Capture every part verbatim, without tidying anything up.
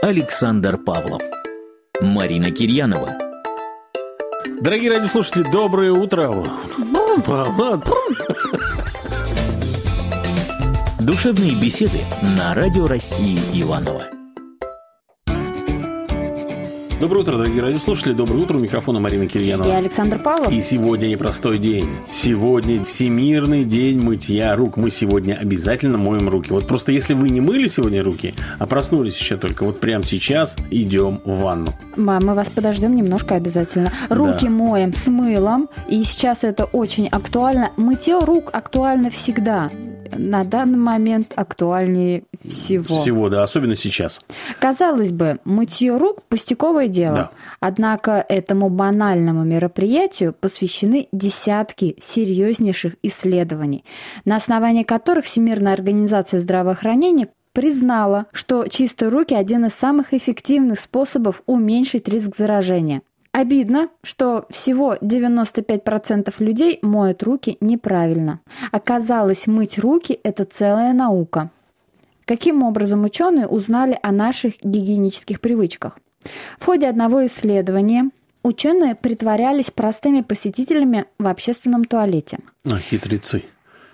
Александр Павлов, Марина Кирьянова. Дорогие радиослушатели, доброе утро. Душевные беседы на Радио России Иваново. Доброе утро, дорогие радиослушатели. Доброе утро. У микрофона Марина Кирьянова. И Александр Павлов. И сегодня непростой день. Сегодня Всемирный день мытья рук. Мы сегодня обязательно моем руки. Вот просто если вы не мыли сегодня руки, а проснулись еще только, вот прямо сейчас идем в ванну. Мам, мы вас подождем немножко обязательно. Руки да. моем с мылом. И сейчас это очень актуально. Мытье рук актуально всегда. На данный момент актуальнее всего. Всего, да, особенно сейчас. Казалось бы, мытье рук – пустяковое дело. Да. Однако этому банальному мероприятию посвящены десятки серьезнейших исследований, на основании которых Всемирная организация здравоохранения признала, что чистые руки – один из самых эффективных способов уменьшить риск заражения. Обидно, что всего девяносто пять процентов людей моют руки неправильно. Оказалось, мыть руки – это целая наука. Каким образом ученые узнали о наших гигиенических привычках? В ходе одного исследования ученые притворялись простыми посетителями в общественном туалете. А, хитрецы.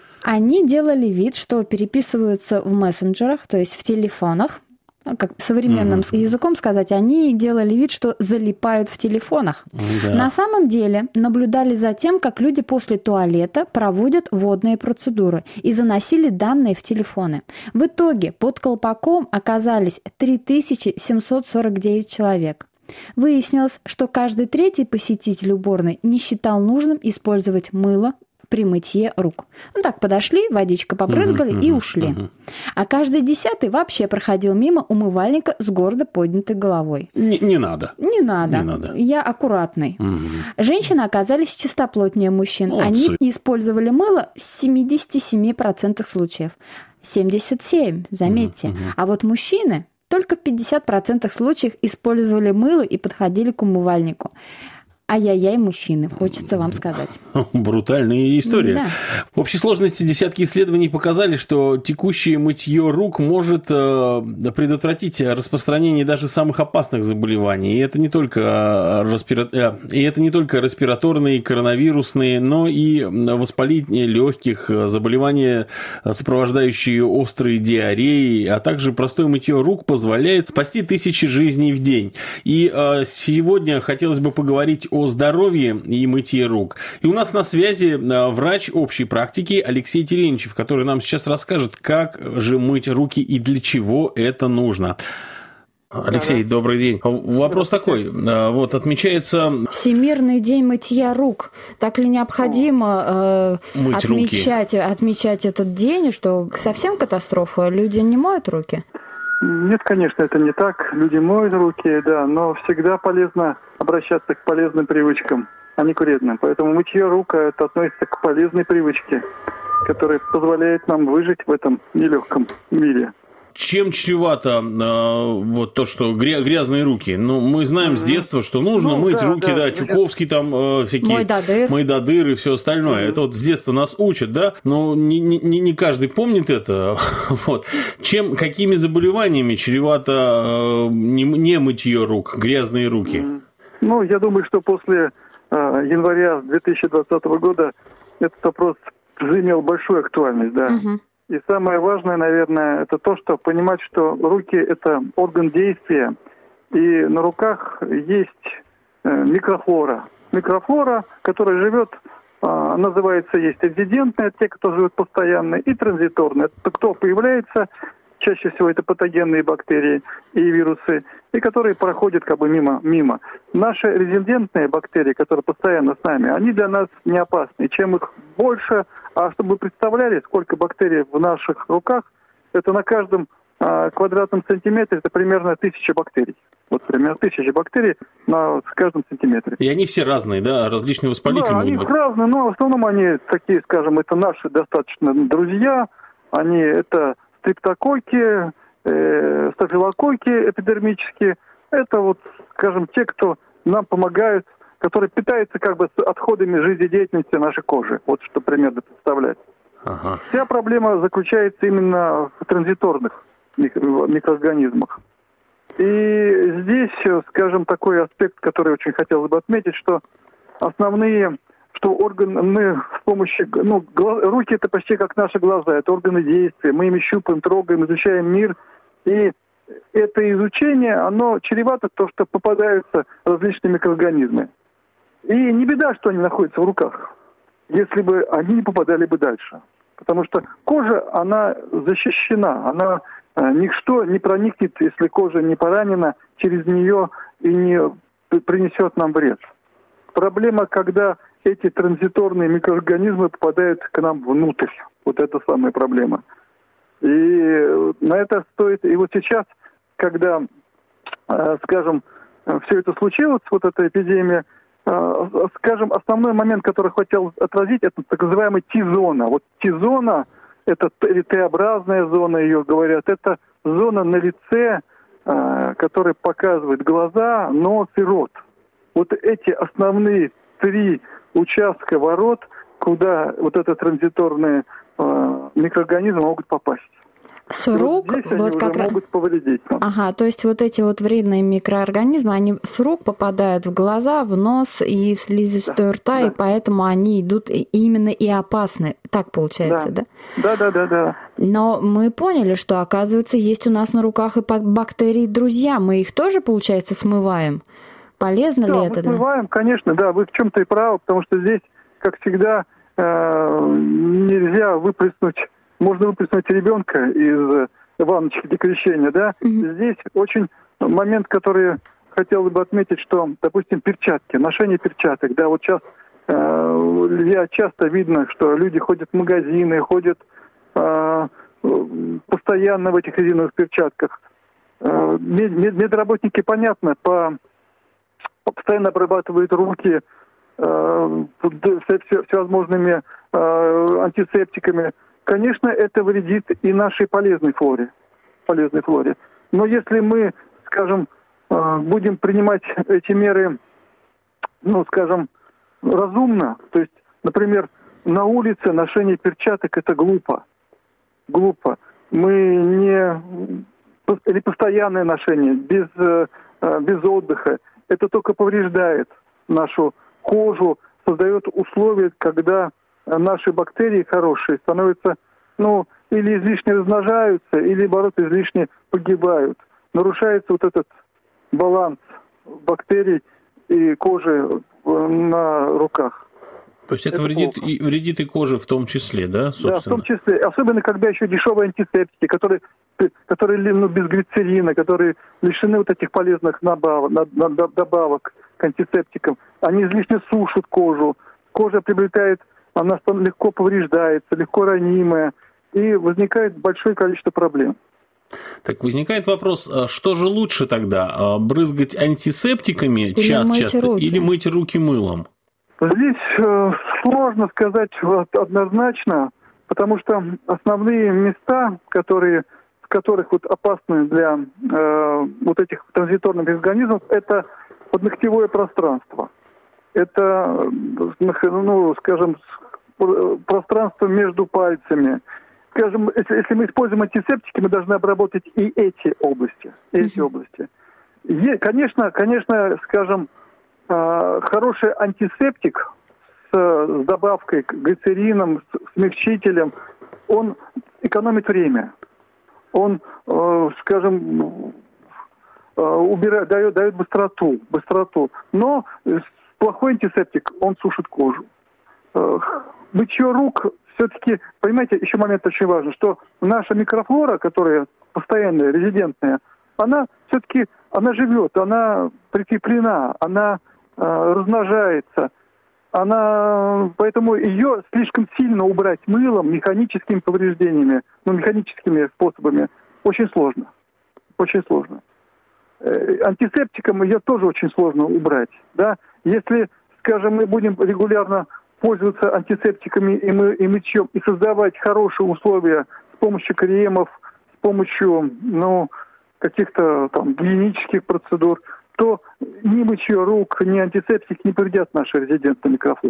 Они делали вид, что переписываются в мессенджерах, то есть в телефонах. Как современным mm-hmm. языком сказать, они делали вид, что залипают в телефонах. Mm-hmm. На самом деле наблюдали за тем, как люди после туалета проводят водные процедуры и заносили данные в телефоны. В итоге под колпаком оказались три тысячи семьсот сорок девять человек. Выяснилось, что каждый третий посетитель уборной не считал нужным использовать мыло при мытье рук. Ну так, подошли, водичка попрызгали uh-huh, и uh-huh, ушли. Uh-huh. А каждый десятый вообще проходил мимо умывальника с гордо поднятой головой. Не, не надо. Не надо. Не надо. Я аккуратный. Uh-huh. Женщины оказались чистоплотнее мужчин. Молодцы. Они не использовали мыло в семьдесят семь процентов случаев. семьдесят семь, заметьте. Uh-huh. А вот мужчины только в пятьдесят процентов случаев использовали мыло и подходили к умывальнику. Ай-яй-яй, мужчины, хочется вам сказать. Брутальная история. Да. В общей сложности десятки исследований показали, что текущее мытье рук может предотвратить распространение даже самых опасных заболеваний. И это не только, респира... и это не только респираторные, коронавирусные, но и воспаление легких, заболевания, сопровождающие острые диареи, а также простое мытье рук позволяет спасти тысячи жизней в день. И сегодня хотелось бы поговорить о о здоровье и мытье рук. И у нас на связи врач общей практики Алексей Терентьев, который нам сейчас расскажет, как же мыть руки и для чего это нужно. Алексей, да, добрый день. Вопрос такой. Вот отмечается... Всемирный день мытья рук. Так ли необходимо э, отмечать, отмечать этот день, что совсем катастрофа? Люди не моют руки? Нет, конечно, это не так. Люди моют руки, да, но всегда полезно обращаться к полезным привычкам, а не к вредным. Поэтому мытье рук это относится к полезной привычке, которая позволяет нам выжить в этом нелегком мире. Чем чревато э, вот то, что грязные руки? Ну, мы знаем mm-hmm. с детства, что нужно ну, мыть да, руки, да, да Чуковский там э, всякие Мойдодыр. Мойдодыр и все остальное. Mm-hmm. Это вот с детства нас учат, да, но не, не, не каждый помнит это. Вот. Чем, какими заболеваниями чревато э, не, не мытье рук, грязные руки? Mm-hmm. Ну, я думаю, что после э, января две тысячи двадцатого года этот вопрос заимел большую актуальность, да. Mm-hmm. И самое важное, наверное, это то, что понимать, что руки – это орган действия, и на руках есть микрофлора. Микрофлора, которая живет, называется, есть резидентная, те, кто живет постоянно, и транзиторная. Это кто появляется, чаще всего это патогенные бактерии и вирусы, и которые проходят как бы мимо. мимо. Наши резидентные бактерии, которые постоянно с нами, они для нас не опасны. Чем их больше, а чтобы вы представляли, сколько бактерий в наших руках, это на каждом а, квадратном сантиметре, это примерно тысяча бактерий. Вот примерно тысяча бактерий на каждом сантиметре. И они все разные, да? Различные воспалители да, могут они быть? разные, но в основном они такие, скажем, это наши достаточно друзья. Они это стрептококки, э, стафилококки эпидермические. Это вот, скажем, те, кто нам помогают, которые питаются как бы отходами жизнедеятельности нашей кожи. Вот что примерно представлять. Ага. Вся проблема заключается именно в транзиторных микроорганизмах. И здесь, скажем, такой аспект, который очень хотелось бы отметить, что основные, что органы, мы с помощью, ну, глаз, руки это почти как наши глаза, это органы действия, мы ими щупаем, трогаем, изучаем мир, и это изучение, оно чревато то, что попадаются различные микроорганизмы. И не беда, что они находятся в руках, если бы они не попадали бы дальше. Потому что кожа, она защищена, она ничто не проникнет, если кожа не поранена, через нее и не принесет нам вред. Проблема, когда эти транзиторные микроорганизмы попадают к нам внутрь. Вот это самая проблема. И на это стоит... И вот сейчас, когда, скажем, все это случилось, вот эта эпидемия, скажем, основной момент, который хотел отразить, это так называемая Т-зона. Вот Т-зона, это Т-образная зона, ее говорят, это зона на лице, которая показывает глаза, нос и рот. Вот эти основные три участка ворот, куда вот это транзиторные микроорганизмы могут попасть. С рук вот, вот как раз могут повредить. Ага, то есть вот эти вот вредные микроорганизмы, они с рук попадают в глаза, в нос и в слизистую да, рта, да. И поэтому они идут именно и опасны. Так получается, да? Да, да, да, да. Но мы поняли, что, оказывается, есть у нас на руках и бактерии-друзья. Мы их тоже, получается, смываем. Полезно да, ли мы это? смываем, конечно, да. Вы в чем-то и правы, потому что здесь, как всегда, нельзя выплеснуть. Можно выплеснуть ребенка из ванночки для крещения, да? Mm-hmm. Здесь очень момент, который хотел бы отметить, что, допустим, перчатки, ношение перчаток, да, вот сейчас э, я часто видно, что люди ходят в магазины, ходят э, постоянно в этих резиновых перчатках. Э, мед, медработники, понятно, по, постоянно обрабатывают руки э, всевозможными э, антисептиками. Конечно, это вредит и нашей полезной флоре, полезной флоре. Но если мы, скажем, будем принимать эти меры, ну, скажем, разумно, то есть, например, на улице ношение перчаток – это глупо. Глупо. Мы не... Или постоянное ношение, без, без отдыха. Это только повреждает нашу кожу, создает условия, когда... наши бактерии хорошие становятся, ну, или излишне размножаются, или, наоборот, излишне погибают. Нарушается вот этот баланс бактерий и кожи на руках. То есть это, это вредит, и, вредит и коже в том числе, да, собственно? Да, в том числе. Особенно, когда еще дешевые антисептики, которые, которые ну, без глицерина, которые лишены вот этих полезных добавок, добавок к антисептикам. Они излишне сушат кожу. Кожа приобретает... Она легко повреждается, легко ранимая, и возникает большое количество проблем. Так возникает вопрос, что же лучше тогда, брызгать антисептиками часто-часто или мыть руки мылом? Здесь э, сложно сказать однозначно, потому что основные места, которые, в которых вот опасны для э, вот этих транзиторных организмов, это подногтевое пространство. Это, ну, скажем, пространство между пальцами. Скажем, если, если мы используем антисептики, мы должны обработать и эти области. Эти mm-hmm. области. И, конечно, конечно, скажем, хороший антисептик с, с добавкой к глицерином, с смягчителем, он экономит время. Он, скажем, убирает, дает, дает быстроту, быстроту. Но плохой антисептик, он сушит кожу. Мытье рук, все-таки, понимаете, еще момент очень важный, что наша микрофлора, которая постоянная, резидентная, она все-таки, она живет, она прикреплена, она э, размножается, она, поэтому ее слишком сильно убрать мылом, механическими повреждениями, ну, механическими способами, очень сложно, очень сложно. Э, антисептиком ее тоже очень сложно убрать, да, если, скажем, мы будем регулярно пользоваться антисептиками и, мы, и мытьем, и создавать хорошие условия с помощью кремов, с помощью, ну, каких-то там гигиенических процедур, то ни мытье рук, ни антисептик не повредят нашей резидентной микрофлоре.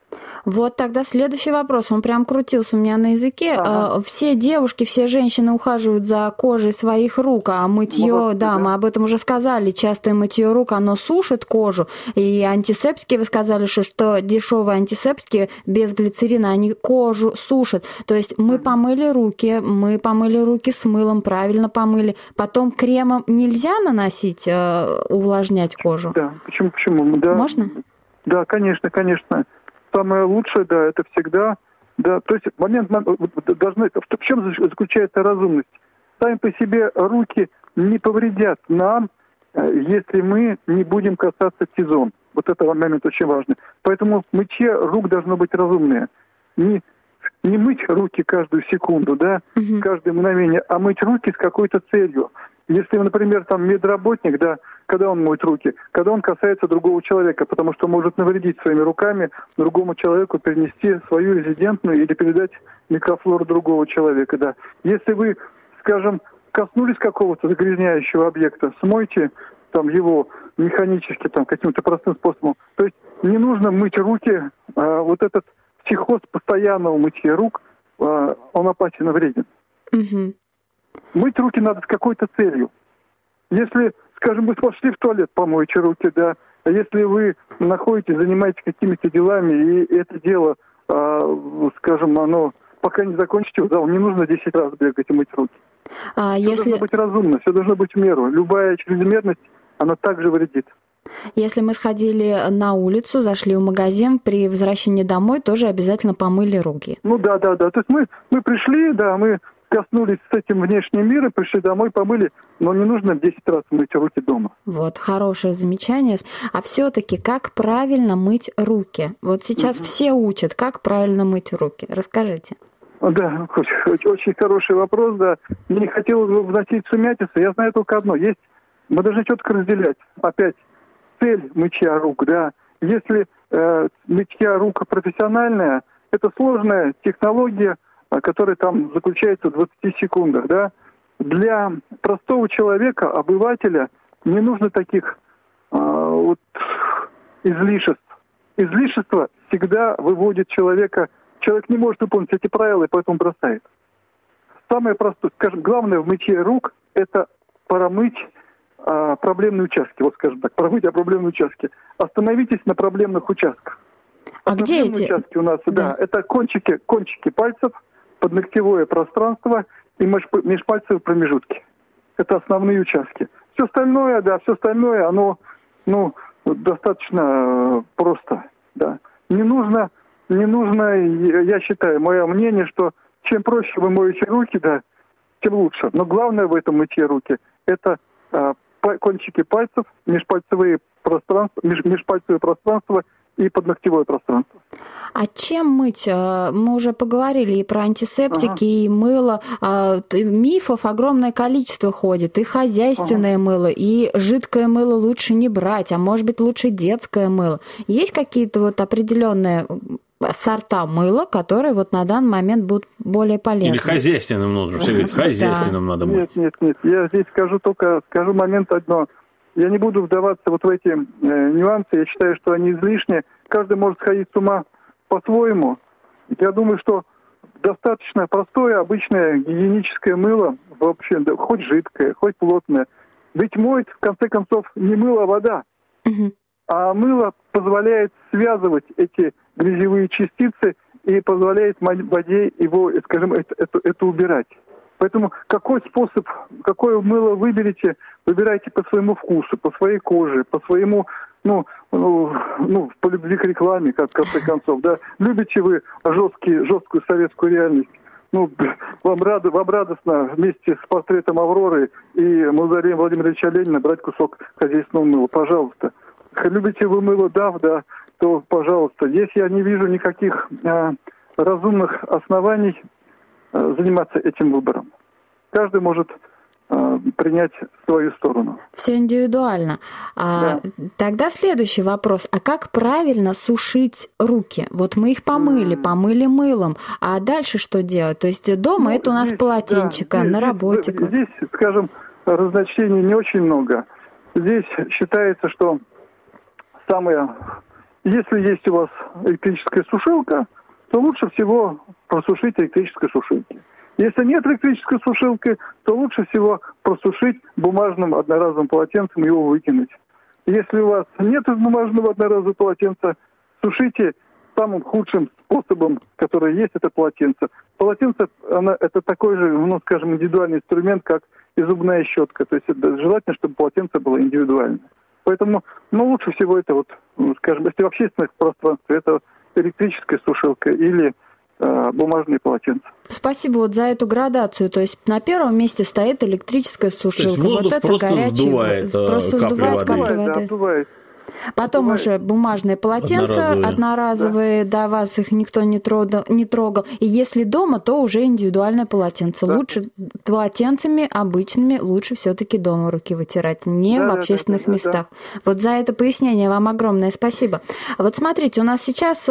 Вот тогда следующий вопрос, он прям крутился у меня на языке. Ага. Все девушки, все женщины ухаживают за кожей своих рук, а мытье, Молодцы, да, да, мы об этом уже сказали, частое мытье рук, оно сушит кожу, и антисептики, вы сказали, что, что дешевые антисептики без глицерина, они кожу сушат. То есть мы mm-hmm. помыли руки, мы помыли руки с мылом, правильно помыли, потом кремом нельзя наносить, увлажнять кожу? Да, почему, почему? Да. Можно? Да, конечно, конечно. Самое лучшее, да, это всегда, да, то есть момент должны, в чем заключается разумность? Сами по себе руки не повредят нам, если мы не будем касаться Т-зон. Вот это момент очень важный. Поэтому мытье рук должно быть разумное. Не, не мыть руки каждую секунду, да, угу. каждое мгновение, а мыть руки с какой-то целью. Если, например, там медработник, да, когда он моет руки, когда он касается другого человека, потому что может навредить своими руками другому человеку, перенести свою резидентную или передать микрофлору другого человека, да. Если вы, скажем, коснулись какого-то загрязняющего объекта, смойте там его механически, там, каким-то простым способом. То есть не нужно мыть руки, а, вот этот психоз постоянного мытья рук, а, он опасен и вреден. Угу. Мыть руки надо с какой-то целью. Если, скажем, вы пошли в туалет, помойте руки, да. А если вы находитесь, занимаетесь какими-то делами, и это дело, э, скажем, оно пока не закончите, не нужно десять раз бегать и мыть руки. А все если... должно быть разумно, все должно быть в меру. Любая чрезмерность, она также вредит. Если мы сходили на улицу, зашли в магазин, при возвращении домой тоже обязательно помыли руки. Ну да, да, да. То есть мы, мы пришли, да, мы коснулись с этим внешним миром, пришли домой, помыли, но не нужно десять раз мыть руки дома. Вот, хорошее замечание. А все-таки как правильно мыть руки? Вот сейчас угу. все учат, как правильно мыть руки. Расскажите. Да, очень, очень хороший вопрос, да. Мне не хотелось бы вносить сумятицу. Я знаю только одно. Есть, мы должны четко разделять. Опять, цель мытья рук, да. Если э, мытья рук профессиональная, это сложная технология, которая там заключается в двадцати секундах, да. Для простого человека, обывателя, не нужно таких э, вот, излишеств. Излишество всегда выводит человека. Человек не может выполнить эти правила и поэтому бросает. Самое простое, скажем, главное в мытье рук – это промыть а, проблемные участки. Вот скажем так, промыть а проблемные участки. Остановитесь на проблемных участках. А где эти? Участки у нас, да. да, это кончики, кончики пальцев, подногтевое пространство и межпальцевые промежутки. Это основные участки. Все остальное, да, все остальное, оно, ну, достаточно просто, да. Не нужно... Не нужно, я считаю, мое мнение, что чем проще вы моете руки, да, тем лучше. Но главное в этом мытье руки – это а, кончики пальцев, межпальцевые пространства, меж, межпальцевые пространства и подногтевое пространство. А чем мыть? Мы уже поговорили и про антисептики, ага. и мыло. Мифов огромное количество ходит. И хозяйственное ага. мыло, и жидкое мыло лучше не брать, а может быть лучше детское мыло. Есть какие-то вот определенные сорта мыла, которые вот на данный момент будут более полезны? Или хозяйственным нужно. Все говорят, хозяйственным да. надо мыть. Нет, нет, нет. Я здесь скажу только, скажу момент одно. Я не буду вдаваться вот в эти э, нюансы. Я считаю, что они излишни. Каждый может сходить с ума по-своему. Я думаю, что достаточно простое, обычное гигиеническое мыло, вообще, да, хоть жидкое, хоть плотное. Ведь моет, в конце концов, не мыло, а вода. Угу. А мыло позволяет связывать эти грязевые частицы и позволяет воде его, скажем, это, это, это убирать. Поэтому какой способ, какое мыло выберете, выбирайте по своему вкусу, по своей коже, по своему, ну, ну, ну по любви к рекламе, как в конце концов, да. Любите вы жесткий, жесткую советскую реальность, ну, вам, рад, вам радостно вместе с портретом Авроры и мавзолеем Владимира Ильича Ленина брать кусок хозяйственного мыла, пожалуйста. Любите вы мыло, да, да, то, пожалуйста. Здесь я не вижу никаких э, разумных оснований э, заниматься этим выбором. Каждый может э, принять свою сторону. Все индивидуально. А, да. Тогда следующий вопрос. А как правильно сушить руки? Вот мы их помыли, mm. помыли мылом. А дальше что делать? То есть дома ну, это у нас здесь, полотенчика, да, здесь, на работе. Здесь, здесь, скажем, разночтений не очень много. Здесь считается, что самое Если есть у вас электрическая сушилка, то лучше всего просушить электрической сушилкой. Если нет электрической сушилки, то лучше всего просушить бумажным одноразовым полотенцем и его выкинуть. Если у вас нет бумажного одноразового полотенца, сушите самым худшим способом, который есть, это полотенце. Полотенце, оно, это такой же, ну, скажем, индивидуальный инструмент, как и зубная щетка. То есть это желательно, чтобы полотенце было индивидуальное. Поэтому, ну, лучше всего это вот, скажем, если в общественных пространствах, это электрическая сушилка или э, бумажные полотенца. Спасибо вот за эту градацию. То есть на первом месте стоит электрическая сушилка. То есть воздух вот это просто горячий, сдувает просто капли сдувает воды. капли воды. Да, сдувает. Потом Бывает. уже бумажные полотенца Одноразовые, одноразовые, да. да, вас их никто не трогал, не трогал. И если дома, то уже индивидуальное полотенце. Да. Лучше полотенцами обычными, лучше все-таки дома руки вытирать, не да, в общественных да, да, местах. Да, да. Вот за это пояснение вам огромное спасибо. Вот смотрите, у нас сейчас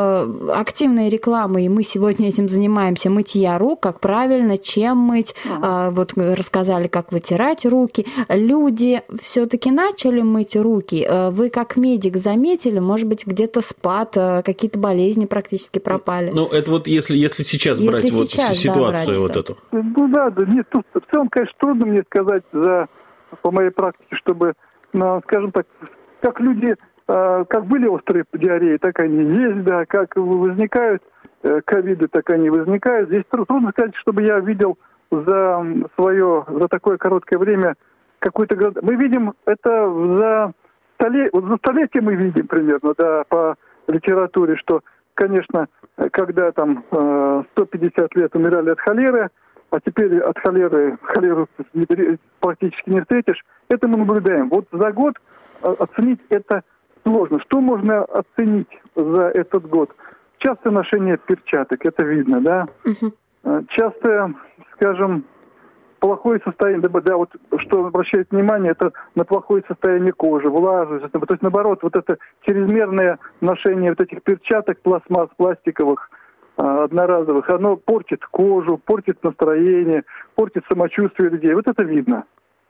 э, активная реклама, и мы сегодня этим занимаемся, мытья рук, как правильно, чем мыть. Ага. Э, вот рассказали, как вытирать руки. Люди все-таки начали мыть руки. Вы как медик заметили, может быть, где-то спад, какие-то болезни практически пропали? Ну, это вот если, если сейчас если брать сейчас, вот ситуацию да, вот брать, эту. Ну да, да, нет, тут в целом, конечно, трудно мне сказать за, по моей практике, чтобы, ну, скажем так, как люди, как были острые диареи, так они есть, да, как возникают ковиды, так они возникают. Здесь трудно сказать, чтобы я видел за свое, за такое короткое время какой-то... Мы видим это за... Вот за столетие мы видим примерно, да, по литературе, что, конечно, когда там сто пятьдесят лет умирали от холеры, а теперь от холеры холеру практически не встретишь, это мы наблюдаем. Вот за год оценить это сложно. Что можно оценить за этот год? Частое ношение перчаток, это видно, да? Uh-huh. Частое, скажем, плохое состояние, да, вот что обращает внимание, это на плохое состояние кожи, влажность. То есть, наоборот, вот это чрезмерное ношение вот этих перчаток, пластмасс, пластиковых, одноразовых, оно портит кожу, портит настроение, портит самочувствие людей. Вот это видно.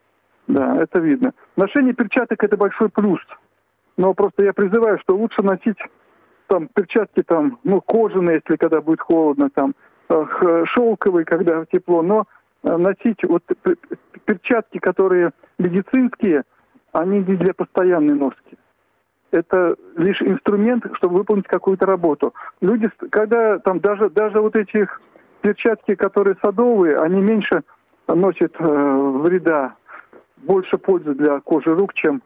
Да, это видно. Ношение перчаток – это большой плюс. Но просто я призываю, что лучше носить там перчатки там, ну, кожаные, если когда будет холодно, там, шелковые, когда тепло, но носить вот перчатки, которые медицинские, они не для постоянной носки. Это лишь инструмент, чтобы выполнить какую-то работу. Люди, когда там даже, даже вот эти перчатки, которые садовые, они меньше носят э, вреда, больше пользы для кожи рук, чем...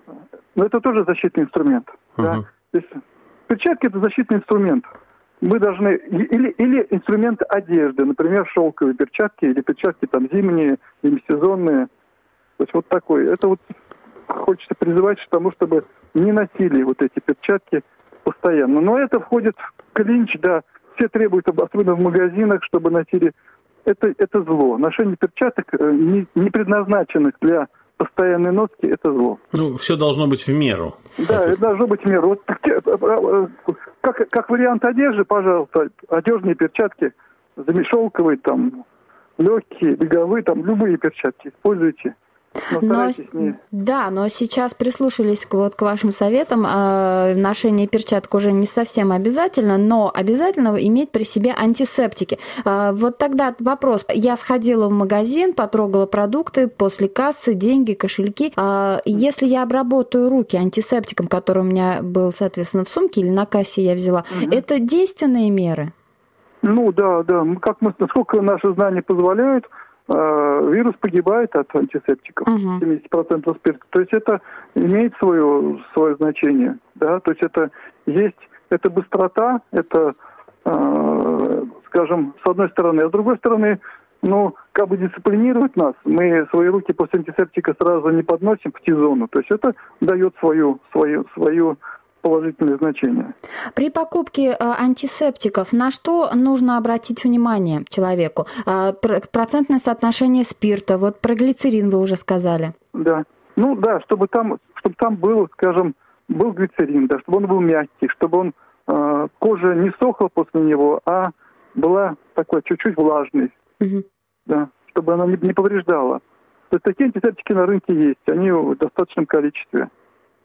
Но это тоже защитный инструмент. Uh-huh. Да? То есть перчатки – это защитный инструмент. Мы должны... Или, или инструмент одежды, например, шелковые перчатки или перчатки там зимние, демисезонные. То есть вот такой. Это вот хочется призывать к тому, чтобы не носили вот эти перчатки постоянно. Но это входит в клинч, да. Все требуют, особенно в магазинах, чтобы носили. Это, это зло. Ношение перчаток, не, не предназначенных для постоянной носки, это зло. Ну, все должно быть в меру. Да, это должно быть в меру. Вот, как, как вариант одежды, пожалуйста, одежные перчатки, шелковые, там, легкие, беговые, там, любые перчатки используйте. Но, не... Да, но сейчас прислушались к, вот, к вашим советам. Э, ношение перчаток уже не совсем обязательно, но обязательно иметь при себе антисептики. Э, вот тогда вопрос. Я сходила в магазин, потрогала продукты, после кассы, деньги, кошельки. Э, если я обработаю руки антисептиком, который у меня был, соответственно, в сумке или на кассе я взяла, угу. Это действенные меры? Ну да, да. Как мы, насколько наши знания позволяют, вирус погибает от антисептиков, uh-huh. семьдесят процентов спирта. То есть это имеет свое, свое значение. Да? То есть это есть, это быстрота, это, э, скажем, с одной стороны. А с другой стороны, ну, как бы дисциплинировать нас. Мы свои руки после антисептика сразу не подносим в Т-зону. То есть это дает свою, свою, свою положительное значение. При покупке антисептиков на что нужно обратить внимание человеку? Процентное соотношение спирта, вот про глицерин вы уже сказали. Да, ну да, чтобы там, чтобы там был, скажем, был глицерин, да, чтобы он был мягкий, чтобы он, э, кожа не сохла после него, а была такой чуть-чуть влажной, угу. Да, чтобы она не, не повреждала. То есть такие антисептики на рынке есть, они в достаточном количестве.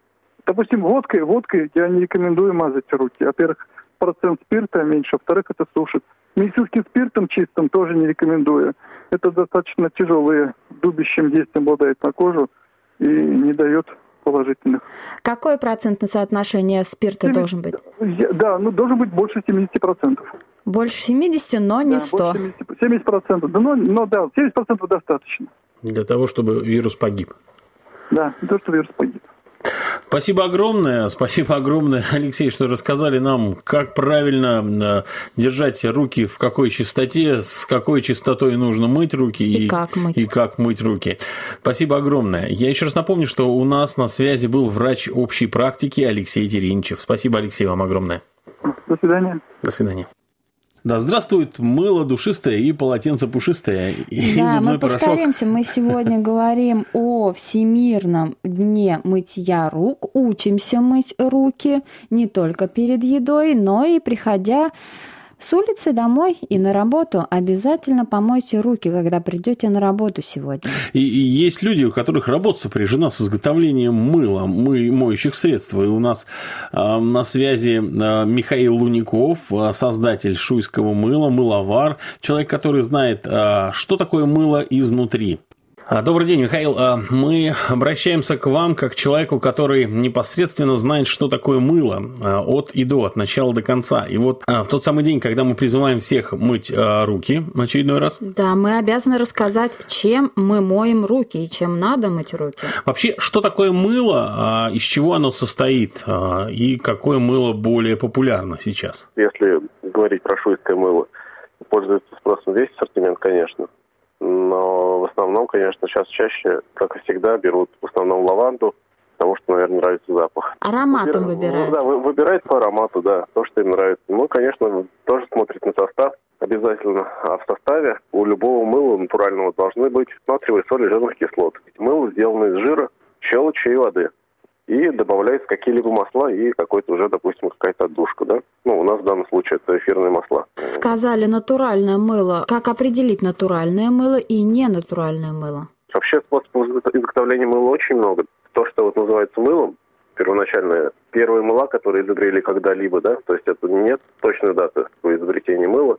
Допустим, водкой, водкой я не рекомендую мазать руки. Во-первых, процент спирта меньше, во-вторых, это сушит. Медицинским спиртом чистым тоже не рекомендую. Это достаточно тяжелые, дубящим действием обладает на кожу и не дает положительных. Какое процентное соотношение спирта семьдесят должен быть? Да, ну должен быть больше семьдесят процентов. Больше семидесяти, но не да, сто. семьдесят процентов. Да, ну, ну да, семьдесят процентов достаточно. Для того, чтобы вирус погиб. Да, для того, чтобы вирус погиб. Спасибо огромное, спасибо огромное, Алексей, что рассказали нам, как правильно держать руки в какой чистоте, с какой чистотой нужно мыть руки и, и, как, мыть. и как мыть руки. Спасибо огромное. Я еще раз напомню, что у нас на связи был врач общей практики Алексей Терентьев. Спасибо, Алексей, вам огромное. До свидания. До свидания. Да, здравствует мыло душистое и полотенце пушистое. И да, мы порошок. повторимся, мы сегодня говорим о Всемирном дне мытья рук, учимся мыть руки не только перед едой, но и приходя с улицы домой и на работу. Обязательно помойте руки, когда придете на работу сегодня. И, и есть люди, у которых работа сопряжена с изготовлением мыла, мы, моющих средств. И у нас э, на связи э, Михаил Луников, э, создатель шуйского мыла, мыловар, человек, который знает, э, что такое мыло изнутри. Добрый день, Михаил. Мы обращаемся к вам как к человеку, который непосредственно знает, что такое мыло от и до, от начала до конца. И вот в тот самый день, когда мы призываем всех мыть руки в очередной раз. Да, мы обязаны рассказать, чем мы моем руки и чем надо мыть руки. Вообще, что такое мыло, из чего оно состоит и какое мыло более популярно сейчас? Если говорить про шуйское мыло, пользуется спросом весь ассортимент, конечно. Но в основном, конечно, сейчас чаще, как и всегда, берут в основном лаванду, потому что, наверное, нравится запах. Ароматом Выбира... выбирают? Да, выбирают по аромату, да, то, что им нравится. Ну, конечно, тоже смотрит на состав обязательно. А в составе у любого мыла натурального должны быть натриевая соль и жирных кислот. Мыло сделано из жира, щелочи и воды. И добавляются какие-либо масла и какой-то уже, допустим, какая-то отдушка, да? Ну, у нас в данном случае это эфирные масла. Сказали натуральное мыло. Как определить натуральное мыло и ненатуральное мыло? Вообще способов изготовления мыла очень много. То, что вот называется мылом, первоначальные первые мыла, которые изобрели когда-либо, да, то есть это нет точной даты по изобретению мыла,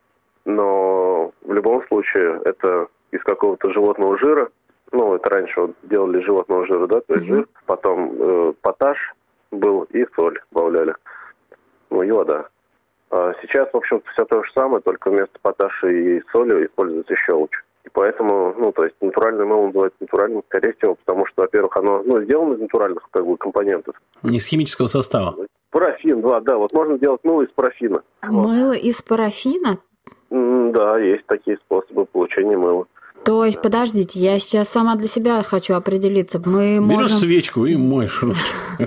но в любом случае это из какого-то животного жира. Ну, это раньше вот делали животного жира, да, то есть mm-hmm. жир, потом э, поташ был и соль добавляли, ну и вода. А сейчас, в общем-то, все то же самое, только вместо поташа и соли используется щелочь. И поэтому, ну, то есть натуральное мыло называется натуральным, скорее всего, потому что, во-первых, оно, ну, сделано из натуральных, как бы, компонентов. Не из химического состава. Парафин, да, да, вот можно сделать мыло из парафина. Мыло вот. Из парафина? М- да, есть такие способы получения мыла. То есть, подождите, я сейчас сама для себя хочу определиться. Мы Берешь можем... свечку и моешь руки.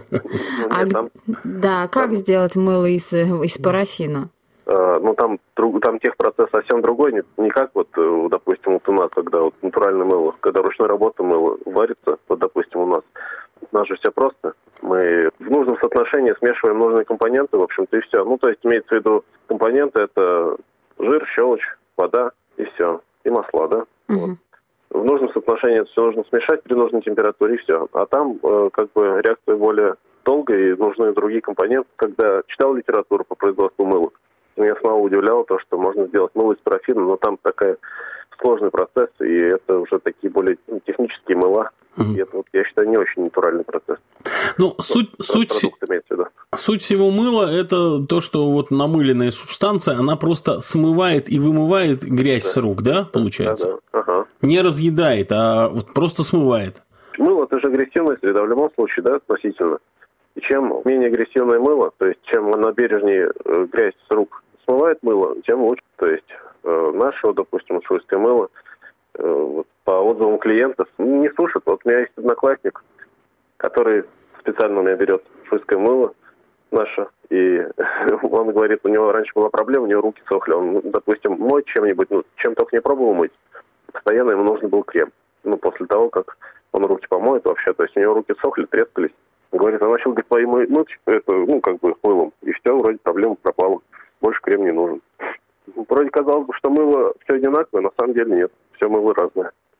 Да, как сделать мыло из парафина? Ну, там техпроцесс совсем другой. Не как, вот, допустим, вот у нас, когда вот натуральное мыло, когда ручной работы мыло варится, вот, допустим, у нас, у нас же все просто. Мы в нужном соотношении смешиваем нужные компоненты, в общем-то, и все. Ну, то есть, имеется в виду, компоненты – это жир, щелочь, вода и все. И масла, да? Uh-huh. Вот. В нужном соотношении это все нужно смешать при нужной температуре, и все. А там э, как бы реакция более долгая, и нужны другие компоненты. Когда читал литературу по производству мыла, меня снова удивляло то, что можно сделать мыло из парафина, но там такой сложный процесс, и это уже такие более технические мыла. Uh-huh. И это, вот, я считаю, не очень натуральный процесс. Ну, суть, суть, суть всего мыла – это то, что вот намыленная субстанция, она просто смывает и вымывает грязь да. с рук, да, получается? Да, да. Ага. Не разъедает, а вот просто смывает. Мыло – это же агрессивная среда в любом случае, да, относительно. И чем менее агрессивное мыло, то есть чем оно бережнее грязь с рук смывает мыло, тем лучше. То есть э, наше, допустим, шуйское мыло, э, вот, по отзывам клиентов, не сушит. Вот у меня есть одноклассник, который специально у меня берет шуйское мыло наше, и он говорит, у него раньше была проблема, у него руки сохли. Он, допустим, моет чем-нибудь, ну, чем только не пробовал мыть, постоянно ему нужен был крем. Ну, после того, как он руки помоет вообще, то есть у него руки сохли, трескались. Он говорит, а начал, говорит, моим мыть, это, ну, как бы, мылом, и все, вроде проблема пропала. Больше крем не нужен. Вроде казалось бы, что мыло все одинаковое, на самом деле нет. Все мыло разное.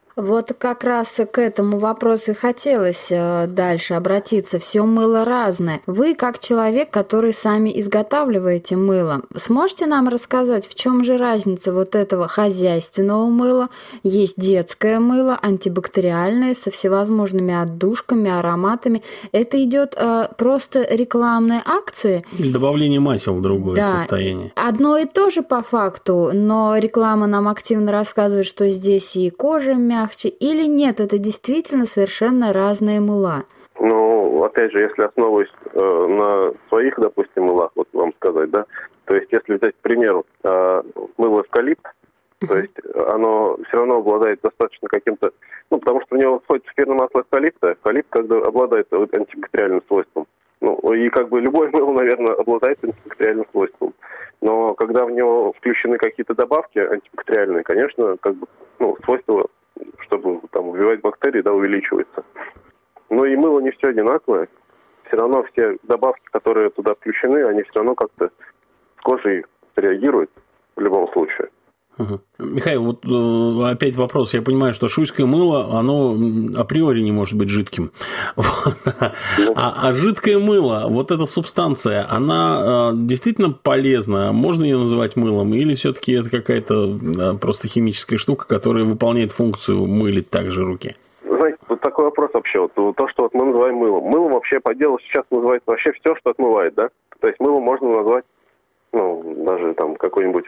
Вот как раз к этому вопросу и хотелось дальше обратиться. Все мыло разное. Вы, как человек, который сами изготавливаете мыло, сможете нам рассказать, в чем же разница вот этого хозяйственного мыла? Есть детское мыло, антибактериальное, со всевозможными отдушками, ароматами. Это идет э, просто рекламные акции? Или добавление масел в другое да. состояние. Одно и то же по факту, но реклама нам активно рассказывает, что здесь и кожа мягкая, или нет, это действительно совершенно разные мыла? Ну, опять же, если основываясь э, на своих, допустим, мылах, вот вам сказать, да, то есть если взять, к примеру, э, мыло эвкалипт, uh-huh. то есть оно все равно обладает достаточно каким-то, ну, потому что в него входит эфирное масло эвкалипта, эвкалипт как бы обладает антибактериальным свойством. Ну, и как бы любое мыло, наверное, обладает антибактериальным свойством. Но когда в него включены какие-то добавки антибактериальные, конечно, как бы, ну, свойства, чтобы там убивать бактерии, да, увеличивается. Но и мыло не все одинаковое. Все равно все добавки, которые туда включены, они все равно как-то с кожей реагируют в любом случае. Угу. Михаил, вот э, опять вопрос. Я понимаю, что шуйское мыло, оно априори не может быть жидким. а, а жидкое мыло, вот эта субстанция, она э, действительно полезна? Можно ее называть мылом? Или все-таки это какая-то э, просто химическая штука, которая выполняет функцию мылить также руки? Знаете, вот такой вопрос вообще. Вот, то, что вот мы называем мылом. Мылом вообще по делу сейчас называется вообще все, что отмывает, да? То есть мылом можно назвать, ну, даже там какой-нибудь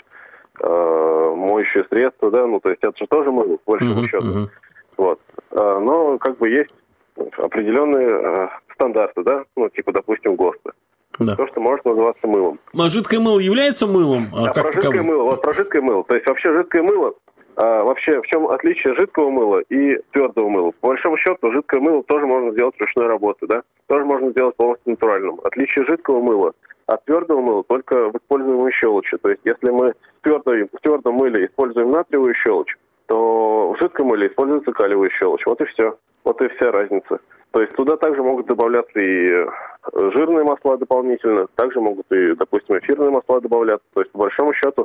моющее средство, да, ну, то есть это же тоже мыло, по большому uh-huh, счету. Uh-huh. Вот. А, но как бы есть определенные а, стандарты, да, ну, типа, допустим, ГОСТа. Да. То, что может называться мылом. А жидкое мыло является мылом? Да, как про жидкое таковым? мыло, вот про жидкое мыло. То есть вообще жидкое мыло, а, вообще в чем отличие жидкого мыла и твердого мыла? По большому счету, жидкое мыло тоже можно сделать ручной работы, да, тоже можно сделать полностью натуральным. Отличие жидкого мыла от твердого мыла только в используемой щелочи. То есть, если мы в, твердой, в твердом мыле используем натриевую щелочь, то в жидком мыле используется калиевая щелочь. Вот и все. Вот и вся разница. То есть, туда также могут добавляться и жирные масла дополнительно, также могут и, допустим, эфирные масла добавляться. То есть, по большому счету,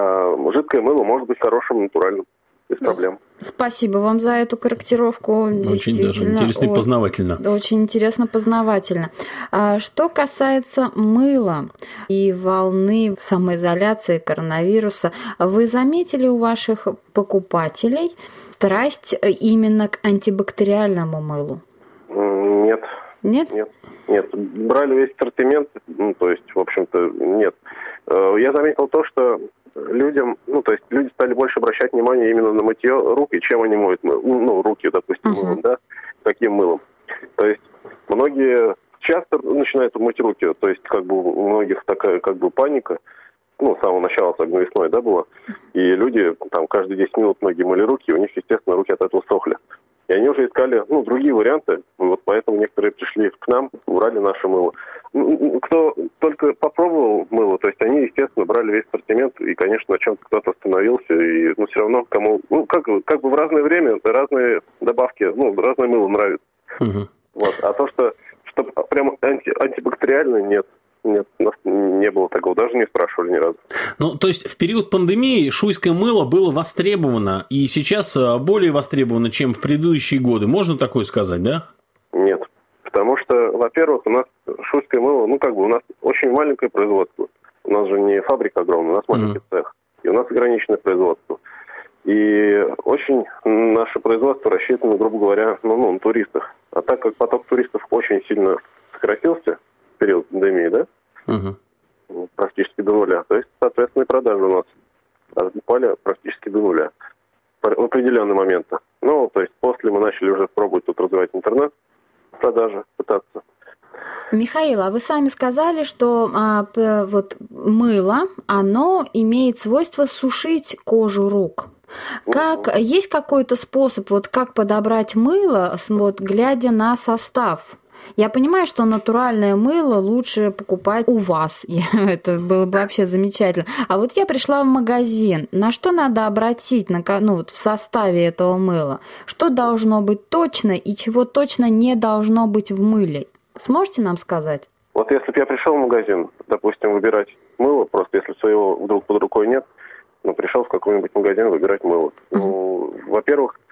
жидкое мыло может быть хорошим, натуральным, без проблем. Спасибо вам за эту корректировку. Очень даже интересно и познавательно. Очень интересно, познавательно. Что касается мыла и волны самоизоляции коронавируса, вы заметили у ваших покупателей страсть именно к антибактериальному мылу? Нет. Нет? Нет. Нет. Брали весь ассортимент, ну, то есть, в общем-то, нет. Я заметил то, что людям, ну, то есть люди стали больше обращать внимание именно на мытье рук, и чем они моют, ну, руки, допустим, uh-huh. мылом, да, таким мылом. То есть многие часто начинают мыть руки, то есть как бы у многих такая как бы паника, ну, с самого начала, особенно весной, да, было, и люди там каждые десять минут многие мыли руки, и у них, естественно, руки от этого сохли. И они уже искали, ну, другие варианты, вот поэтому некоторые пришли к нам, брали наше мыло. Кто только попробовал мыло, то есть они, естественно, брали весь ассортимент, и, конечно, на чем-то кто-то остановился, и, ну, все равно кому, ну, как, как бы в разное время разные добавки, ну, разное мыло нравится. Uh-huh. Вот. А то, что, что прям анти, антибактериальное, нет. Нет, у нас не было такого, даже не спрашивали ни разу. Ну, то есть в период пандемии шуйское мыло было востребовано, и сейчас более востребовано, чем в предыдущие годы. Можно такое сказать, да? Нет, потому что, во-первых, у нас шуйское мыло, ну, как бы у нас очень маленькое производство. У нас же не фабрика огромная, у нас маленький mm-hmm. цех, и у нас ограниченное производство. И очень наше производство рассчитано, грубо говоря, ну, ну, на туристах. А так как поток туристов очень сильно сократился, период пандемии, да, uh-huh. практически до нуля. То есть, соответственно, и продажи у нас упали практически до нуля в определенные моменты. Ну, то есть, после мы начали уже пробовать тут развивать интернет, продажи пытаться. Михаил, а вы сами сказали, что а, п, вот мыло, оно имеет свойство сушить кожу рук. Как, uh-huh. есть какой-то способ, вот как подобрать мыло, вот, глядя на состав? Я понимаю, что натуральное мыло лучше покупать у вас. Это было бы вообще замечательно. А вот я пришла в магазин. На что надо обратить на, ну, вот в составе этого мыла? Что должно быть точно и чего точно не должно быть в мыле? Сможете нам сказать? Вот если бы я пришел в магазин, допустим, выбирать мыло, просто если своего вдруг под рукой нет, ну, пришел в какой-нибудь магазин выбирать мыло. Uh-huh. Ну, во-первых,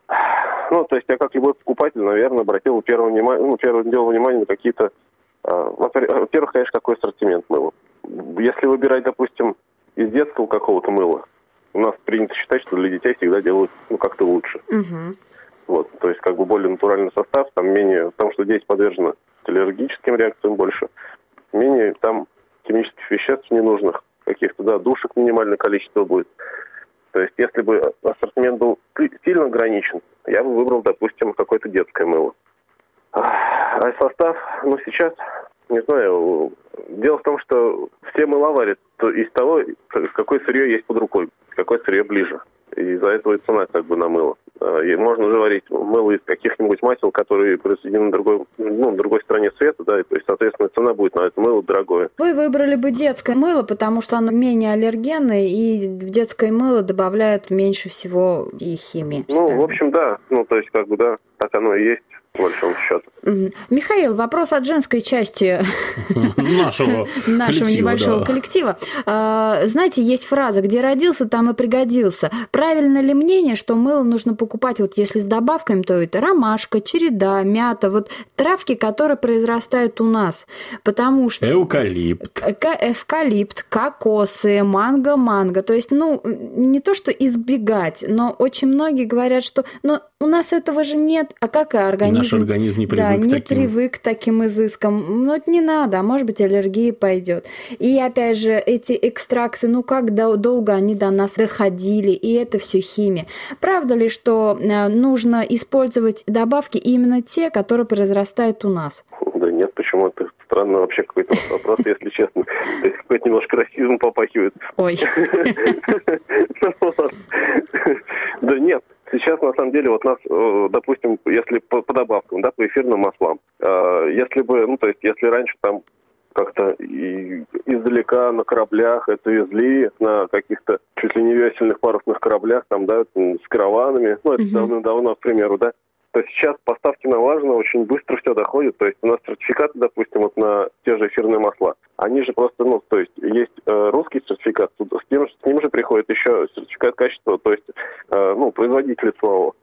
Ну, то есть я, как любой покупатель, наверное, обратил первым, внимание, ну, первым делом внимание на какие-то... Э, во-первых, конечно, какой ассортимент мыла. Если выбирать, допустим, из детского какого-то мыла, у нас принято считать, что для детей всегда делают, ну, как-то лучше. Угу. Вот, то есть как бы более натуральный состав, там менее... Потому что дети подвержены аллергическим реакциям больше, менее там химических веществ ненужных, каких-то, да, душек минимальное количество будет. То есть если бы ассортимент был сильно ограничен, я бы выбрал, допустим, какое-то детское мыло. А состав, ну, сейчас, не знаю, дело в том, что все мыла варят из того, какое сырье есть под рукой, какое сырье ближе. И из-за этого и цена как бы на мыло. И можно же варить мыло из каких-нибудь масел, которые произведены на другой, ну, на другой стороне света, да, и, то есть, соответственно, цена будет на это мыло дорогое. Вы выбрали бы детское мыло, потому что оно менее аллергенное, и в детское мыло добавляют меньше всего и химии. Ну, скажем. В общем, да. Ну, то есть, как бы, да, так оно и есть. По большому счету. Михаил, вопрос от женской части нашего, нашего коллектива, небольшого да. коллектива. Знаете, есть фраза: где родился, там и пригодился. Правильно ли мнение, что мыло нужно покупать, вот если с добавками, то это ромашка, череда, мята, вот травки, которые произрастают у нас? Потому что... Эвкалипт. Эвкалипт, кокосы, манго-манго. То есть, ну, не то, что избегать, но очень многие говорят, что ну, у нас этого же нет, а как и организм? Наш организм не привык да, к не таким. привык к таким изыскам. Ну, это не надо, а может быть, аллергия пойдет. И опять же, эти экстракты, ну как долго они до нас доходили, и это все химия. Правда ли, что нужно использовать добавки именно те, которые произрастают у нас? Да нет, почему это странно вообще какой-то вопрос, если честно. То есть какой-то немножко расизм попахивает. Ой. Да нет. Сейчас, на самом деле, вот нас, допустим, если по, по добавкам, да, по эфирным маслам, если бы, ну, то есть, если раньше там как-то и издалека на кораблях это везли, на каких-то чуть ли не весельных парусных кораблях, там, да, с караванами, ну, это uh-huh. давно-давно, к примеру, да, то сейчас поставки налажены, очень быстро все доходит, то есть у нас сертификаты, допустим, вот на те же эфирные масла, они же просто, ну, то есть есть э, русский сертификат, с ним, с ним же приходит еще сертификат качества, то есть, э, ну, производителя самого.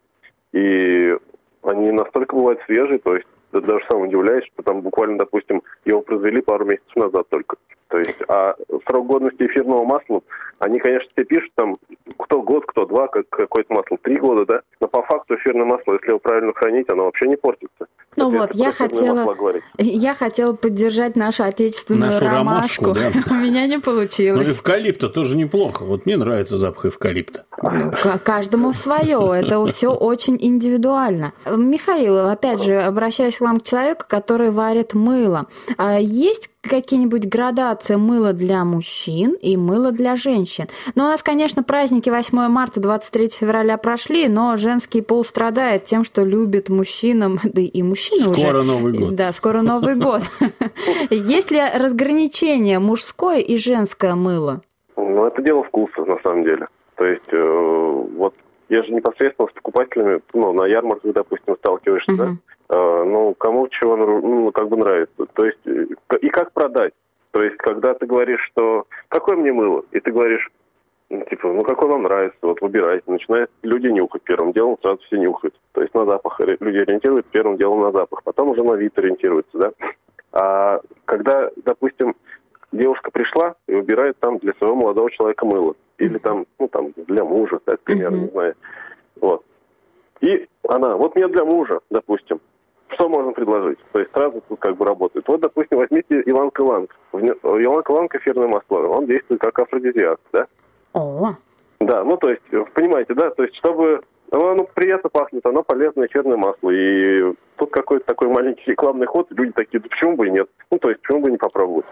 И они настолько бывают свежие, то есть ты даже сам удивляешься, что там буквально, допустим, его произвели пару месяцев назад только. То есть, а срок годности эфирного масла, они, конечно, все пишут там, кто год, кто два, как какое-то масло, три года, да, но по факту эфирное масло, если его правильно хранить, оно вообще не портится. Ну вот, вот я хотела, я хотела поддержать нашу отечественную нашу ромашку. ромашку, да. У меня не получилось. Ну, эвкалипта тоже неплохо. Вот мне нравится запах эвкалипта. Ну, каждому свое. Это все очень индивидуально. Михаил, опять же, обращаюсь к вам, к человеку, который варит мыло. Есть какие-нибудь градации мыла для мужчин и мыла для женщин? Но у нас, конечно, праздники восьмое марта, двадцать третьего февраля прошли, но женский пол страдает тем, что любит мужчинам, да и мужчины уже. Скоро Новый год. Да, скоро Новый год. Есть ли разграничение мужское и женское мыло? Ну, это дело вкуса, на самом деле. То есть, э, вот я же непосредственно с покупателями, ну, на ярмарках, допустим, сталкиваешься, uh-huh. да? Э, ну, кому чего, ну, как бы нравится. То есть, и как продать. То есть, когда ты говоришь, что какое мне мыло, и ты говоришь, ну, типа, ну, какое вам нравится, вот выбирайте. Начинают люди нюхать первым делом, сразу все нюхают. То есть, на запах люди ориентируют первым делом на запах, потом уже на вид ориентируются, да? А когда, допустим, девушка пришла и выбирает там для своего молодого человека мыло. Или там, ну, там, для мужа, так, примерно, mm-hmm. не знаю. Вот. И она, вот мне для мужа, допустим, что можно предложить? То есть сразу тут как бы работает. Вот, допустим, возьмите иланг-иланг. Иланг-иланг эфирное масло, он действует как афродизиак, да? О. Oh. Да, ну, то есть, понимаете, да? То есть, чтобы... Оно приятно пахнет, оно полезное эфирное масло. И тут какой-то такой маленький рекламный ход, люди такие, да почему бы и нет? Ну, то есть, почему бы не попробовать?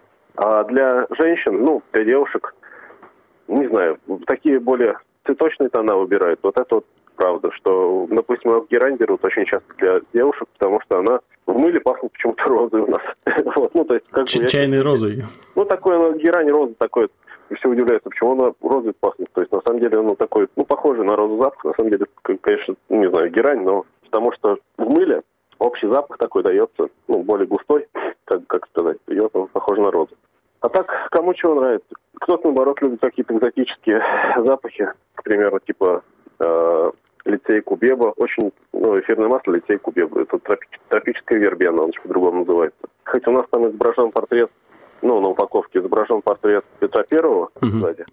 А для женщин, ну, для девушек, не знаю, такие более цветочные тона выбирают. Вот это вот правда, что, допустим, герань берут очень часто для девушек, потому что она в мыле пахнет почему-то розой у нас. Вот, ну, то есть, как бы, чайной розой. Ну, такой, ну, герань роза такой, и все удивляются, почему она розой пахнет. То есть, на самом деле, ну, такой, ну, похожий на розу запах. На самом деле, конечно, не знаю, герань, но потому что в мыле общий запах такой дается, ну, более густой, как, как сказать, и вот он похож на розу. А так, кому чего нравится. Кто-то, наоборот, любит какие-то экзотические запахи, к примеру, типа э, лицей Кубеба. Очень, ну, эфирное масло лицей Кубеба. Это тропи- тропическая вербена, он по-другому называется. Хоть у нас там изображен портрет, ну, на упаковке изображен портрет Петра Первого uh-huh. сзади,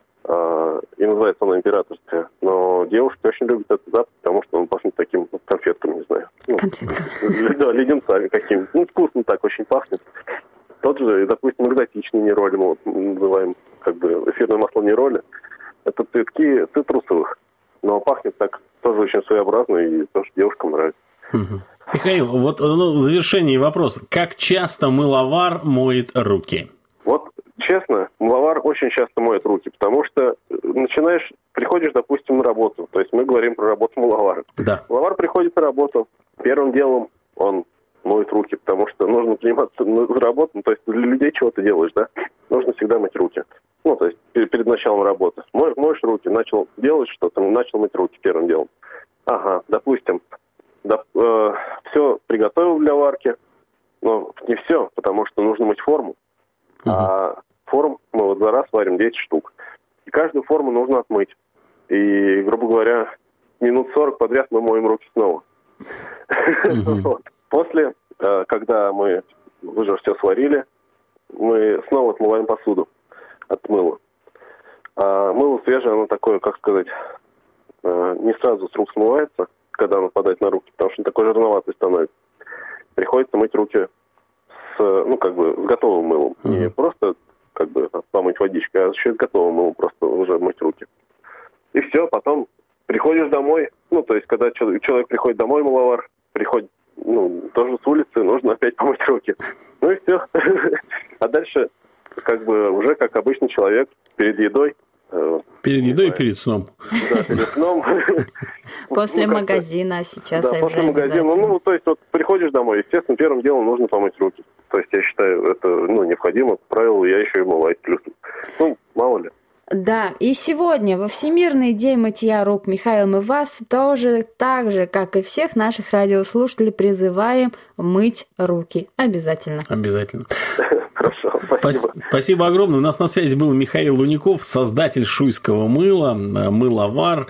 а, и называется она императорская. Но девушки очень любят этот запах, потому что он пахнет таким вот, конфетками, не знаю. Ну, да, леденцами какими-то. Ну, вкусно так очень пахнет. Тот же, допустим, экзотичный нероли, мы вот называем как бы эфирное масло нероли. Это цветки цитрусовых, но пахнет так тоже очень своеобразно и тоже девушкам нравится. Угу. Михаил, вот ну, в завершении вопрос. Как часто мыловар моет руки? Вот, честно, мыловар очень часто моет руки, потому что начинаешь, приходишь, допустим, на работу. То есть мы говорим про работу мыловара. Да. Мыловар приходит на работу. Первым делом он моет руки, потому что нужно заниматься работой. Ну, то есть для людей чего ты делаешь, да? Нужно всегда мыть руки. Ну, то есть перед началом работы. Моешь, моешь руки, начал делать что-то, начал мыть руки первым делом. Ага, допустим, доп, э, все приготовил для варки, но не все, потому что нужно мыть форму. Uh-huh. А форм мы вот за раз варим десять штук. И каждую форму нужно отмыть. И, грубо говоря, минут сорок подряд мы моем руки снова. Uh-huh. Вот. После, э, когда мы уже все сварили, мы снова отмываем посуду от мыла. А мыло свежее, оно такое, как сказать, э, не сразу с рук смывается, когда оно попадает на руки, потому что он такой жирноватый становится. Приходится мыть руки с, ну, как бы, с готовым мылом. Mm-hmm. Не просто, как бы, помыть водичкой, а еще и с готовым мылом просто уже мыть руки. И все, потом приходишь домой, ну, то есть, когда человек приходит домой, мыловар, приходит, ну, тоже с улицы, нужно опять помыть руки. Ну и все. А дальше, как бы, уже как обычный человек, перед едой. Перед едой и перед сном. Да, перед сном. После магазина сейчас. Да, после магазина. Ну, то есть, вот приходишь домой, естественно, первым делом нужно помыть руки. То есть, я считаю, это, ну, необходимо. Правило, я еще и мывать плюс. Ну, мало ли. Да, и сегодня во Всемирный день мытья рук, Михаил, мы вас тоже так же, как и всех наших радиослушателей, призываем мыть руки. Обязательно. Обязательно. Хорошо, спасибо. Спасибо огромное. У нас на связи был Михаил Луняков, создатель шуйского мыла, мыловар.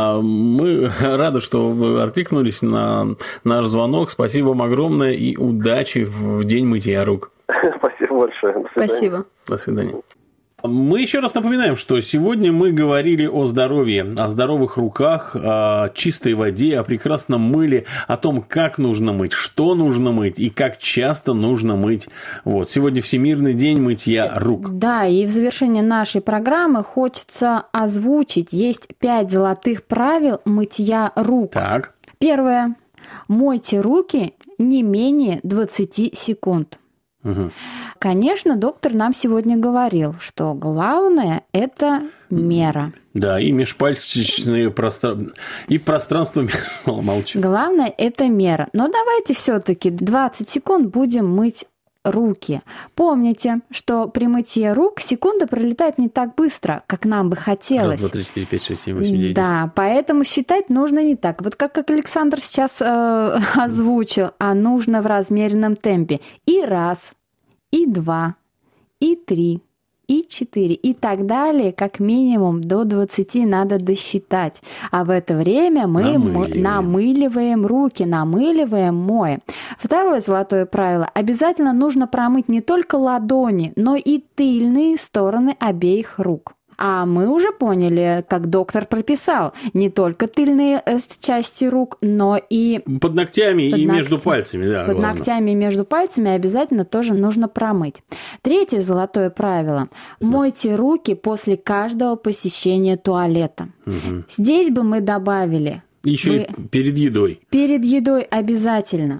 Мы рады, что вы откликнулись на наш звонок. Спасибо вам огромное и удачи в день мытья рук. Спасибо большое. До свидания. Спасибо. До свидания. Мы еще раз напоминаем, что сегодня мы говорили о здоровье, о здоровых руках, о чистой воде, о прекрасном мыле, о том, как нужно мыть, что нужно мыть и как часто нужно мыть. Вот. Сегодня Всемирный день мытья рук. Да, и в завершение нашей программы хочется озвучить. Есть пять золотых правил мытья рук. Так. Первое. Мойте руки не менее двадцать секунд. Угу. Конечно, доктор нам сегодня говорил, что главное – это мера. Да, и межпальчичные пространства, и пространство молчу. Главное – это мера. Но давайте все-таки двадцать секунд будем мыть руки. Помните, что при мытье рук секунда пролетает не так быстро, как нам бы хотелось. Раз, два, три, четыре, пять, шесть, семь, восемь, девять, да, десять. поэтому считать нужно не так. Вот как, как Александр сейчас э, озвучил, а нужно в размеренном темпе. И раз, и два, и три, и четыре, и так далее, как минимум до двадцати надо досчитать. А в это время мы намыливаем, намыливаем руки, намыливаем, моем. Второе золотое правило. Обязательно нужно промыть не только ладони, но и тыльные стороны обеих рук. А мы уже поняли, как доктор прописал, не только тыльные части рук, но и... Под ногтями под и ногти... между пальцами, да. Под главное. ногтями и между пальцами обязательно тоже нужно промыть. Третье золотое правило. Мойте руки после каждого посещения туалета. Угу. Здесь бы мы добавили... Еще Вы... и перед едой. Перед едой обязательно.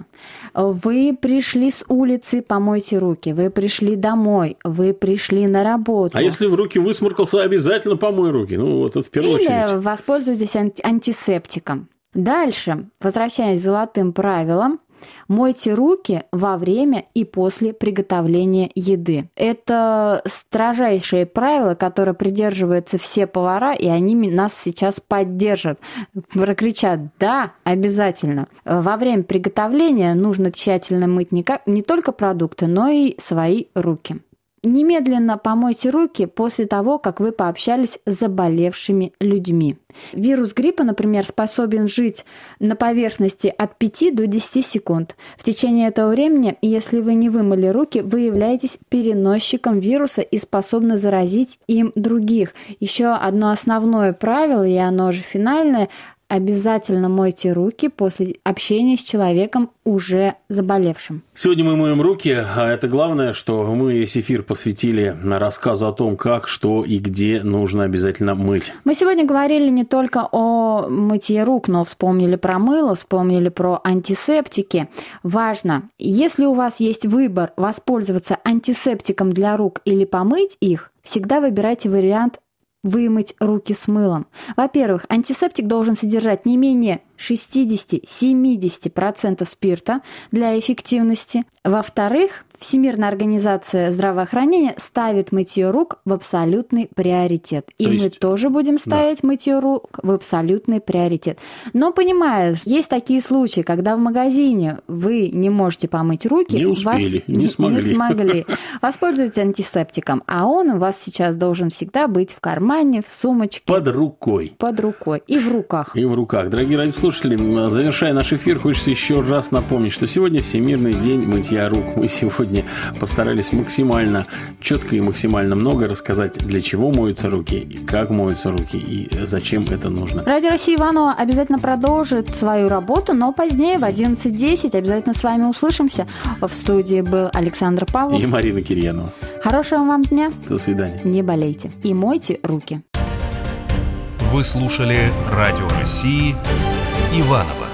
Вы пришли с улицы, помойте руки. Вы пришли домой, вы пришли на работу. А если в руки высморкался, обязательно помой руки. Ну, вот это в первую Или очередь. Или воспользуйтесь антисептиком. Дальше, возвращаясь к золотым правилам, мойте руки во время и после приготовления еды. Это строжайшие правила, которые придерживаются все повара, и они нас сейчас поддержат. Прокричат «да, обязательно». Во время приготовления нужно тщательно мыть не, как, не только продукты, но и свои руки. Немедленно помойте руки после того, как вы пообщались с заболевшими людьми. Вирус гриппа, например, способен жить на поверхности от пяти до десяти секунд. В течение этого времени, если вы не вымыли руки, вы являетесь переносчиком вируса и способны заразить им других. Еще одно основное правило, и оно же финальное – обязательно мойте руки после общения с человеком, уже заболевшим. Сегодня мы моем руки, а это главное, что мы весь эфир посвятили рассказу о том, как, что и где нужно обязательно мыть. Мы сегодня говорили не только о мытье рук, но вспомнили про мыло, вспомнили про антисептики. Важно, если у вас есть выбор воспользоваться антисептиком для рук или помыть их, всегда выбирайте вариант вымыть руки с мылом. Во-первых, антисептик должен содержать не менее шестьдесят-семьдесят процентов спирта для эффективности. Во-вторых, Всемирная организация здравоохранения ставит мытье рук в абсолютный приоритет. И то есть... мы тоже будем ставить да. мытье рук в абсолютный приоритет. Но, понимая, есть такие случаи, когда в магазине вы не можете помыть руки. Не успели, вас... не смогли. Не смогли. Воспользуйтесь антисептиком, а он у вас сейчас должен всегда быть в кармане, в сумочке. Под рукой. Под рукой. И в руках. И в руках. Дорогие радиослушатели, завершая наш эфир, хочется еще раз напомнить, что сегодня Всемирный день мытья рук. Мы сегодня постарались максимально четко и максимально много рассказать, для чего моются руки, и как моются руки, и зачем это нужно. Радио России Иваново обязательно продолжит свою работу, но позднее в одиннадцать десять обязательно с вами услышимся. В студии был Александр Павлов и Марина Кирьянова. Хорошего вам дня. До свидания. Не болейте. И мойте руки. Вы слушали Радио России Иваново.